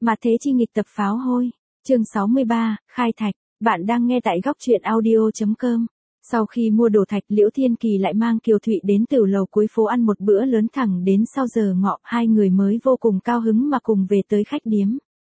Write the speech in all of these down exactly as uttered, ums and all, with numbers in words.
Mà thế chi nghịch tập pháo hôi. Chương sáu mươi ba, khai thạch. Bạn đang nghe tại góc truyện audio chấm com. Sau khi mua đồ thạch, Liễu Thiên Kỳ lại mang Kiều Thụy đến tiểu lầu cuối phố ăn một bữa lớn, thẳng đến sau giờ ngọ, hai người mới vô cùng cao hứng mà cùng về tới khách điếm.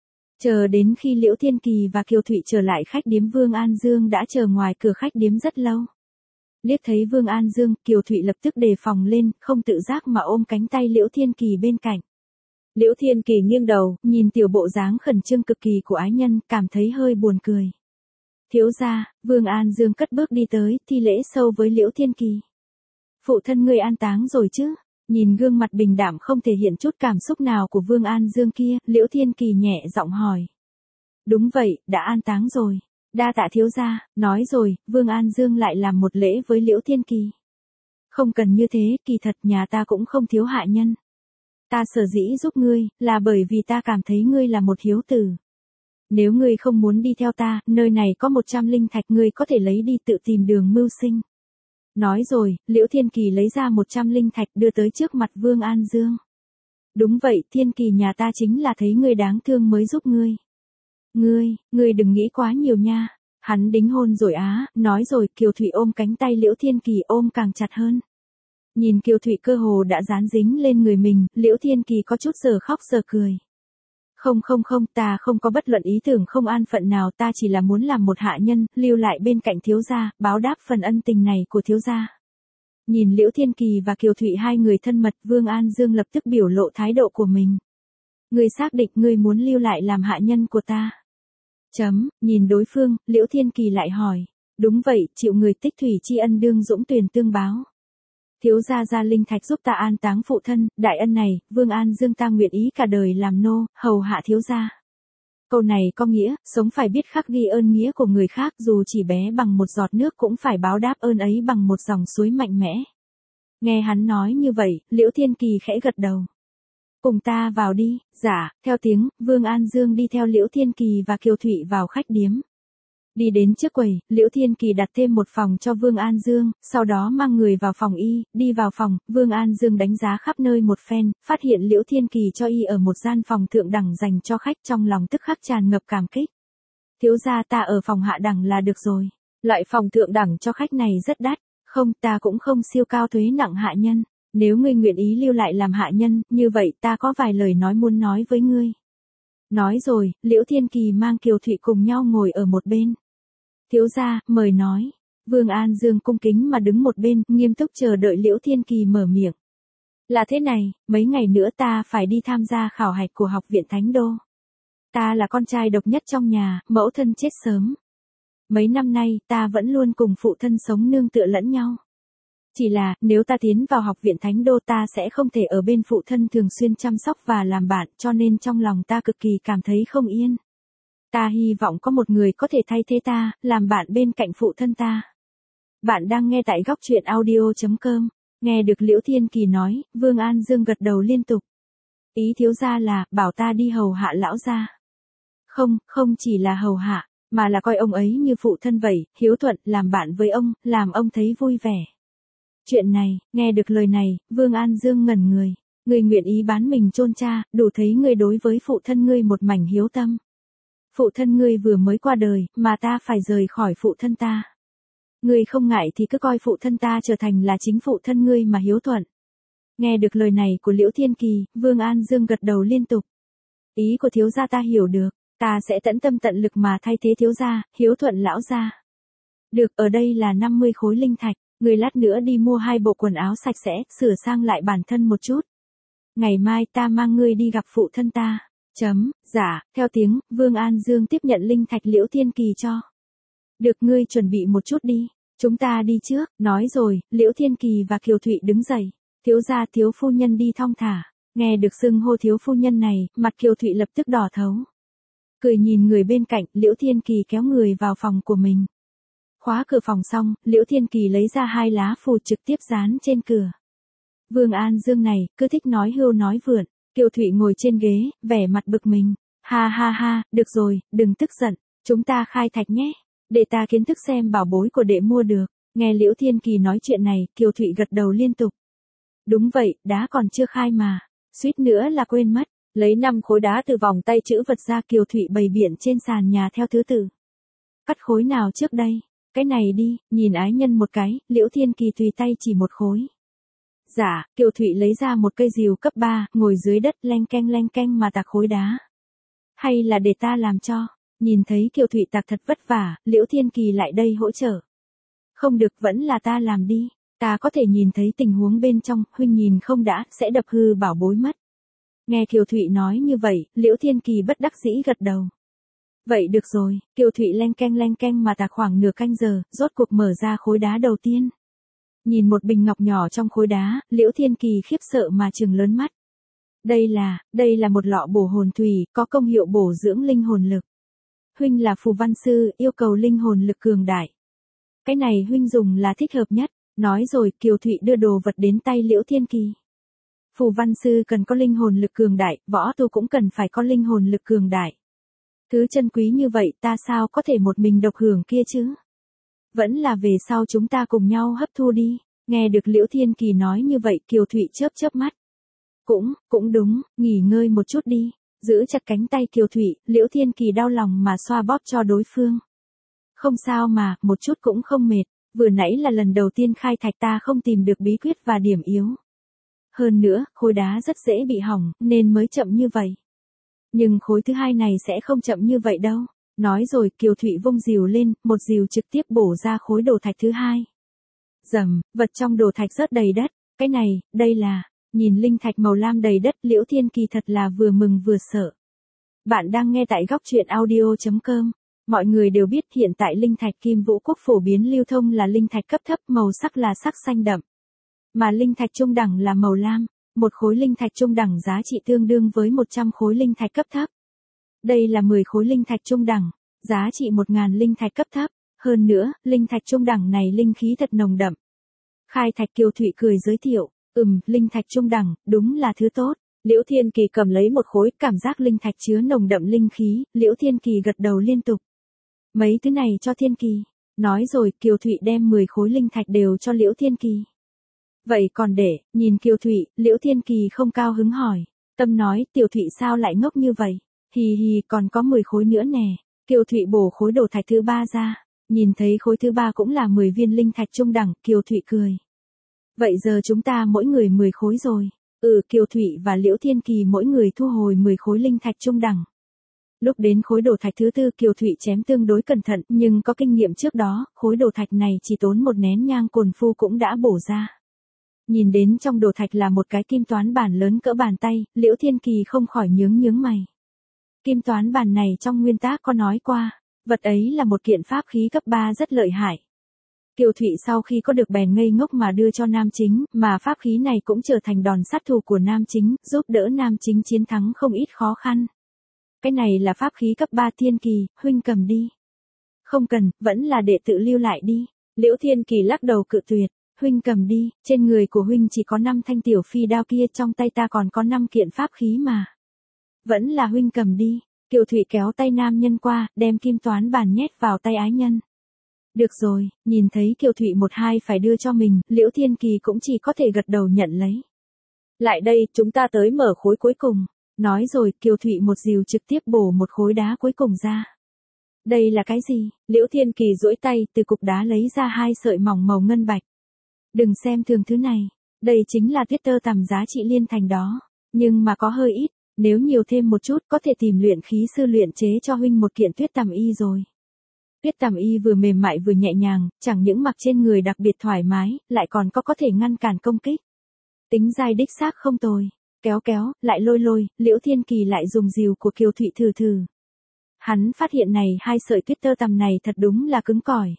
Chờ đến khi Liễu Thiên Kỳ và Kiều Thụy trở lại khách điếm, Vương An Dương đã chờ ngoài cửa khách điếm rất lâu. Liếc thấy Vương An Dương, Kiều Thụy lập tức đề phòng lên, không tự giác mà ôm cánh tay Liễu Thiên Kỳ bên cạnh. Liễu Thiên Kỳ nghiêng đầu, nhìn tiểu bộ dáng khẩn trương cực kỳ của ái nhân, cảm thấy hơi buồn cười. Thiếu gia, Vương An Dương cất bước đi tới, thi lễ sâu với Liễu Thiên Kỳ. Phụ thân ngươi an táng rồi chứ? Nhìn gương mặt bình đạm không thể hiện chút cảm xúc nào của Vương An Dương kia, Liễu Thiên Kỳ nhẹ giọng hỏi. Đúng vậy, đã an táng rồi. Đa tạ thiếu gia. Nói rồi, Vương An Dương lại làm một lễ với Liễu Thiên Kỳ. Không cần như thế, kỳ thật nhà ta cũng không thiếu hạ nhân. Ta sở dĩ giúp ngươi, là bởi vì ta cảm thấy ngươi là một hiếu tử. Nếu ngươi không muốn đi theo ta, nơi này có một trăm linh thạch, ngươi có thể lấy đi tự tìm đường mưu sinh. Nói rồi, Liễu Thiên Kỳ lấy ra một trăm linh thạch đưa tới trước mặt Vương An Dương. Đúng vậy, Thiên Kỳ nhà ta chính là thấy ngươi đáng thương mới giúp ngươi. Ngươi, ngươi đừng nghĩ quá nhiều nha. Hắn đính hôn rồi á. Nói rồi, Kiều Thụy ôm cánh tay Liễu Thiên Kỳ ôm càng chặt hơn. Nhìn Kiều Thụy cơ hồ đã dán dính lên người mình, Liễu Thiên Kỳ có chút giờ khóc giờ cười. Không không không, ta không có bất luận ý tưởng không an phận nào, ta chỉ là muốn làm một hạ nhân, lưu lại bên cạnh thiếu gia, báo đáp phần ân tình này của thiếu gia. Nhìn Liễu Thiên Kỳ và Kiều Thụy hai người thân mật, Vương An Dương lập tức biểu lộ thái độ của mình. Ngươi xác định ngươi muốn lưu lại làm hạ nhân của ta? Chấm, nhìn đối phương, Liễu Thiên Kỳ lại hỏi. Đúng vậy, chịu người tích thủy tri ân đương dũng tuyền tương báo. Thiếu gia gia linh thạch giúp ta an táng phụ thân, đại ân này, Vương An Dương ta nguyện ý cả đời làm nô, hầu hạ thiếu gia. Câu này có nghĩa, sống phải biết khắc ghi ơn nghĩa của người khác, dù chỉ bé bằng một giọt nước cũng phải báo đáp ơn ấy bằng một dòng suối mạnh mẽ. Nghe hắn nói như vậy, Liễu Thiên Kỳ khẽ gật đầu. Cùng ta vào đi. Dạ. Theo tiếng, Vương An Dương đi theo Liễu Thiên Kỳ và Kiều Thụy vào khách điếm. Đi đến trước quầy, Liễu Thiên Kỳ đặt thêm một phòng cho Vương An Dương, sau đó mang người vào phòng y, đi vào phòng, Vương An Dương đánh giá khắp nơi một phen, phát hiện Liễu Thiên Kỳ cho y ở một gian phòng thượng đẳng dành cho khách, trong lòng tức khắc tràn ngập cảm kích. Thiếu gia, ta ở phòng hạ đẳng là được rồi. Loại phòng thượng đẳng cho khách này rất đắt. Không, ta cũng không siêu cao thuế nặng hạ nhân. Nếu ngươi nguyện ý lưu lại làm hạ nhân, như vậy ta có vài lời nói muốn nói với ngươi. Nói rồi, Liễu Thiên Kỳ mang Kiều Thụy cùng nhau ngồi ở một bên. Thiếu gia, mời nói. Vương An Dương cung kính mà đứng một bên, nghiêm túc chờ đợi Liễu Thiên Kỳ mở miệng. Là thế này, mấy ngày nữa ta phải đi tham gia khảo hạch của học viện Thánh Đô. Ta là con trai độc nhất trong nhà, mẫu thân chết sớm. Mấy năm nay, ta vẫn luôn cùng phụ thân sống nương tựa lẫn nhau. Chỉ là, nếu ta tiến vào học viện Thánh Đô ta sẽ không thể ở bên phụ thân thường xuyên chăm sóc và làm bạn, cho nên trong lòng ta cực kỳ cảm thấy không yên. Ta hy vọng có một người có thể thay thế ta, làm bạn bên cạnh phụ thân ta. Bạn đang nghe tại góc truyện audio chấm com. Nghe được Liễu Thiên Kỳ nói, Vương An Dương gật đầu liên tục. Ý thiếu gia là, bảo ta đi hầu hạ lão gia. Không, không chỉ là hầu hạ, mà là coi ông ấy như phụ thân vậy, hiếu thuận, làm bạn với ông, làm ông thấy vui vẻ. Chuyện này, nghe được lời này, Vương An Dương ngẩn người. Ngươi nguyện ý bán mình chôn cha, đủ thấy ngươi đối với phụ thân ngươi một mảnh hiếu tâm. Phụ thân ngươi vừa mới qua đời, mà ta phải rời khỏi phụ thân ta. Ngươi không ngại thì cứ coi phụ thân ta trở thành là chính phụ thân ngươi mà hiếu thuận. Nghe được lời này của Liễu Thiên Kỳ, Vương An Dương gật đầu liên tục. Ý của thiếu gia ta hiểu được, ta sẽ tận tâm tận lực mà thay thế thiếu gia, hiếu thuận lão gia. Được, ở đây là năm mươi khối linh thạch. Người lát nữa đi mua hai bộ quần áo sạch sẽ, sửa sang lại bản thân một chút. Ngày mai ta mang ngươi đi gặp phụ thân ta. Chấm, dạ, theo tiếng, Vương An Dương tiếp nhận linh thạch Liễu Thiên Kỳ cho. Được, ngươi chuẩn bị một chút đi, chúng ta đi trước. Nói rồi, Liễu Thiên Kỳ và Kiều Thụy đứng dậy. Thiếu gia, thiếu phu nhân đi thong thả. Nghe được xưng hô thiếu phu nhân này, mặt Kiều Thụy lập tức đỏ thấu. Cười nhìn người bên cạnh, Liễu Thiên Kỳ kéo người vào phòng của mình. Khóa cửa phòng xong, Liễu Thiên Kỳ lấy ra hai lá phù trực tiếp dán trên cửa. Vương An Dương này, cứ thích nói hưu nói vượn. Kiều Thụy ngồi trên ghế, vẻ mặt bực mình. Ha ha ha, được rồi, đừng tức giận, chúng ta khai thạch nhé. Để ta kiến thức xem bảo bối của đệ mua được. Nghe Liễu Thiên Kỳ nói chuyện này, Kiều Thụy gật đầu liên tục. Đúng vậy, đá còn chưa khai mà. Suýt nữa là quên mất. Lấy năm khối đá từ vòng tay chữ vật ra, Kiều Thụy bày biện trên sàn nhà theo thứ tự. Cắt khối nào trước đây? Cái này đi, nhìn ái nhân một cái, Liễu Thiên Kỳ tùy tay chỉ một khối. Dạ, Kiều Thụy lấy ra một cây rìu cấp ba, ngồi dưới đất leng keng leng keng mà tạc khối đá. Hay là để ta làm cho? Nhìn thấy Kiều Thụy tạc thật vất vả, Liễu Thiên Kỳ lại đây hỗ trợ. Không được, vẫn là ta làm đi, ta có thể nhìn thấy tình huống bên trong, huynh nhìn không đã, sẽ đập hư bảo bối mất. Nghe Kiều Thụy nói như vậy, Liễu Thiên Kỳ bất đắc dĩ gật đầu. Vậy được rồi, Kiều Thụy leng keng leng keng mà tạc khoảng nửa canh giờ, rốt cuộc mở ra khối đá đầu tiên. Nhìn một bình ngọc nhỏ trong khối đá, Liễu Thiên Kỳ khiếp sợ mà trừng lớn mắt. Đây là, đây là một lọ bổ hồn thủy, có công hiệu bổ dưỡng linh hồn lực. Huynh là phù văn sư, yêu cầu linh hồn lực cường đại. Cái này huynh dùng là thích hợp nhất. Nói rồi, Kiều Thụy đưa đồ vật đến tay Liễu Thiên Kỳ. Phù văn sư cần có linh hồn lực cường đại, võ tu cũng cần phải có linh hồn lực cường đại. Thứ chân quý như vậy ta sao có thể một mình độc hưởng kia chứ? Vẫn là về sau chúng ta cùng nhau hấp thu đi. Nghe được Liễu Thiên Kỳ nói như vậy, Kiều Thụy chớp chớp mắt. Cũng, cũng đúng, nghỉ ngơi một chút đi. Giữ chặt cánh tay Kiều Thụy, Liễu Thiên Kỳ đau lòng mà xoa bóp cho đối phương. Không sao mà, một chút cũng không mệt. Vừa nãy là lần đầu tiên khai thạch ta không tìm được bí quyết và điểm yếu. Hơn nữa, khối đá rất dễ bị hỏng, nên mới chậm như vậy. Nhưng khối thứ hai này sẽ không chậm như vậy đâu. Nói rồi, Kiều Thụy vung rìu lên, một rìu trực tiếp bổ ra khối đồ thạch thứ hai. Rầm, vật trong đồ thạch rớt đầy đất. Cái này, đây là, nhìn linh thạch màu lam đầy đất, Liễu Thiên Kỳ thật là vừa mừng vừa sợ. Bạn đang nghe tại góc truyện audio chấm com. Mọi người đều biết hiện tại linh thạch Kim Vũ Quốc phổ biến lưu thông là linh thạch cấp thấp, màu sắc là sắc xanh đậm. Mà linh thạch trung đẳng là màu lam, một khối linh thạch trung đẳng giá trị tương đương với một trăm khối linh thạch cấp thấp. Đây là mười khối linh thạch trung đẳng, giá trị một nghìn linh thạch cấp thấp. Hơn nữa, linh thạch trung đẳng này linh khí thật nồng đậm. Khai thạch Kiều Thụy cười giới thiệu, ừm, linh thạch trung đẳng, đúng là thứ tốt. Liễu Thiên Kỳ cầm lấy một khối, cảm giác linh thạch chứa nồng đậm linh khí, Liễu Thiên Kỳ gật đầu liên tục. Mấy thứ này cho Thiên Kỳ. Nói rồi, Kiều Thụy đem mười khối linh thạch đều cho Liễu Thiên Kỳ. Vậy còn để, nhìn Kiều Thụy, Liễu Thiên Kỳ không cao hứng hỏi. Tâm nói, Tiểu Thụy sao lại ngốc như vậy? Hì hì, còn có mười khối nữa nè. Kiều Thụy bổ khối đồ thạch thứ ba ra. Nhìn thấy khối thứ ba cũng là mười viên linh thạch trung đẳng, Kiều Thụy cười. Vậy giờ chúng ta mỗi người mười khối rồi. Ừ, Kiều Thụy và Liễu Thiên Kỳ mỗi người thu hồi mười khối linh thạch trung đẳng. Lúc đến khối đồ thạch thứ tư, Kiều Thụy chém tương đối cẩn thận, nhưng có kinh nghiệm trước đó, khối đồ thạch này chỉ tốn một nén nhang cồn phu cũng đã bổ ra. Nhìn đến trong đồ thạch là một cái kim toán bản lớn cỡ bàn tay, Liễu Thiên Kỳ không khỏi nhướng nhướng mày. Kim toán bản này trong nguyên tác có nói qua, vật ấy là một kiện pháp khí cấp ba rất lợi hại. Kiều Thụy sau khi có được bèn ngây ngốc mà đưa cho Nam Chính, mà pháp khí này cũng trở thành đòn sát thủ của Nam Chính, giúp đỡ Nam Chính chiến thắng không ít khó khăn. Cái này là pháp khí cấp ba, Thiên Kỳ, huynh cầm đi. Không cần, vẫn là để tự lưu lại đi. Liễu Thiên Kỳ lắc đầu cự tuyệt, huynh cầm đi, trên người của huynh chỉ có năm thanh tiểu phi đao kia, trong tay ta còn có năm kiện pháp khí mà. Vẫn là huynh cầm đi. Kiều Thụy kéo tay nam nhân qua, đem kim toán bản nhét vào tay ái nhân. Được rồi, nhìn thấy Kiều Thụy một hai phải đưa cho mình, Liễu Thiên Kỳ cũng chỉ có thể gật đầu nhận lấy. Lại đây, chúng ta tới mở khối cuối cùng. Nói rồi, Kiều Thụy một rìu trực tiếp bổ một khối đá cuối cùng ra. Đây là cái gì? Liễu Thiên Kỳ duỗi tay, từ cục đá lấy ra hai sợi mỏng màu ngân bạch. Đừng xem thường thứ này, đây chính là tuyết tơ tằm giá trị liên thành đó. Nhưng mà có hơi ít, nếu nhiều thêm một chút có thể tìm luyện khí sư luyện chế cho huynh một kiện tuyết tằm y rồi. Tuyết tằm y vừa mềm mại vừa nhẹ nhàng, chẳng những mặc trên người đặc biệt thoải mái, lại còn có có thể ngăn cản công kích. Tính dai đích xác không tồi. Kéo kéo, lại lôi lôi, Liễu Thiên Kỳ lại dùng rìu của Kiều Thụy thử thử. Hắn phát hiện này hai sợi tuyết tơ tằm này thật đúng là cứng cỏi.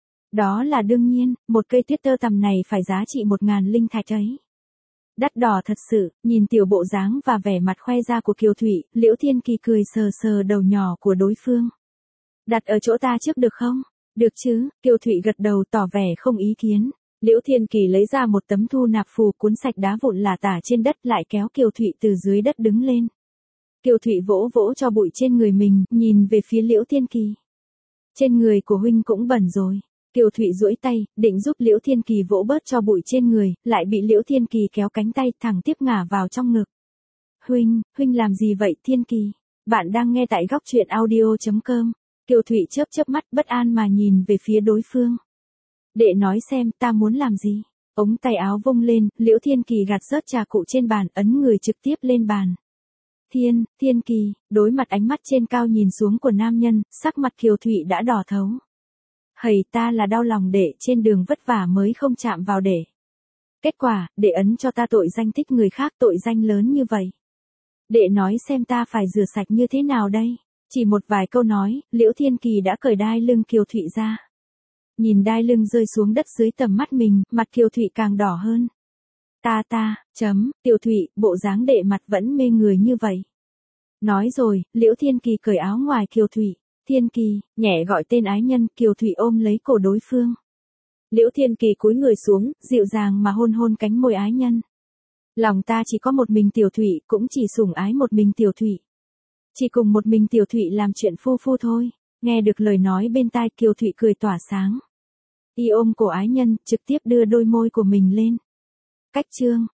Đó là đương nhiên, một cây tuyết tơ tằm này phải giá trị một ngàn linh thạch ấy. Đắt đỏ thật sự, nhìn tiểu bộ dáng và vẻ mặt khoe ra của Kiều Thụy, Liễu Thiên Kỳ cười sờ sờ đầu nhỏ của đối phương. Đặt ở chỗ ta trước được không? Được chứ, Kiều Thụy gật đầu tỏ vẻ không ý kiến. Liễu Thiên Kỳ lấy ra một tấm thu nạp phù cuốn sạch đá vụn lả tả trên đất, lại kéo Kiều Thụy từ dưới đất đứng lên. Kiều Thụy vỗ vỗ cho bụi trên người mình, nhìn về phía Liễu Thiên Kỳ. Trên người của huynh cũng bẩn rồi. Kiều Thụy duỗi tay, định giúp Liễu Thiên Kỳ vỗ bớt cho bụi trên người, lại bị Liễu Thiên Kỳ kéo cánh tay thẳng tiếp ngả vào trong ngực. Huynh, huynh làm gì vậy Thiên Kỳ? Bạn đang nghe tại góc truyện audio.com. Kiều Thụy chớp chớp mắt bất an mà nhìn về phía đối phương. Đệ nói xem ta muốn làm gì? Ống tay áo vung lên, Liễu Thiên Kỳ gạt rớt trà cụ trên bàn, ấn người trực tiếp lên bàn. Thiên, Thiên Kỳ, đối mặt ánh mắt trên cao nhìn xuống của nam nhân, sắc mặt Kiều Thụy đã đỏ thấu. Hầy ta là đau lòng đệ, trên đường vất vả mới không chạm vào đệ. Kết quả, đệ ấn cho ta tội danh thích người khác, tội danh lớn như vậy. Đệ nói xem ta phải rửa sạch như thế nào đây? Chỉ một vài câu nói, Liễu Thiên Kỳ đã cởi đai lưng Kiều Thụy ra. Nhìn đai lưng rơi xuống đất dưới tầm mắt mình, mặt Kiều Thụy càng đỏ hơn. Ta ta, chấm, Kiều Thụy, bộ dáng đệ mặt vẫn mê người như vậy. Nói rồi, Liễu Thiên Kỳ cởi áo ngoài Kiều Thụy. Thiên Kỳ, nhẹ gọi tên ái nhân, Kiều Thụy ôm lấy cổ đối phương. Liễu Thiên Kỳ cúi người xuống, dịu dàng mà hôn hôn cánh môi ái nhân. Lòng ta chỉ có một mình Tiểu Thụy, cũng chỉ sủng ái một mình Tiểu Thụy. Chỉ cùng một mình Tiểu Thụy làm chuyện phu phu thôi. Nghe được lời nói bên tai Kiều Thụy cười tỏa sáng. Y ôm cổ ái nhân, trực tiếp đưa đôi môi của mình lên. Cách chương.